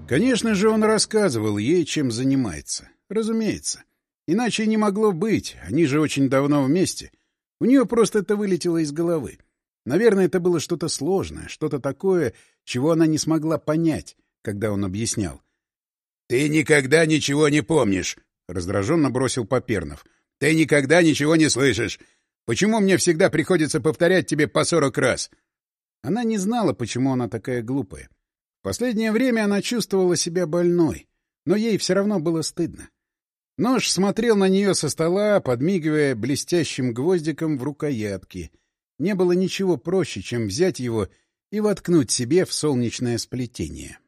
Конечно же, он рассказывал ей, чем занимается. Разумеется. Иначе не могло быть, они же очень давно вместе. У нее просто это вылетело из головы. Наверное, это было что-то сложное, что-то такое, чего она не смогла понять, когда он объяснял. — Ты никогда ничего не помнишь, — раздраженно бросил Попернов. — Ты никогда ничего не слышишь. Почему мне всегда приходится повторять тебе по 40 раз? Она не знала, почему она такая глупая. В последнее время она чувствовала себя больной, но ей все равно было стыдно. Нож смотрел на нее со стола, подмигивая блестящим гвоздиком в рукоятке. Не было ничего проще, чем взять его и воткнуть себе в солнечное сплетение.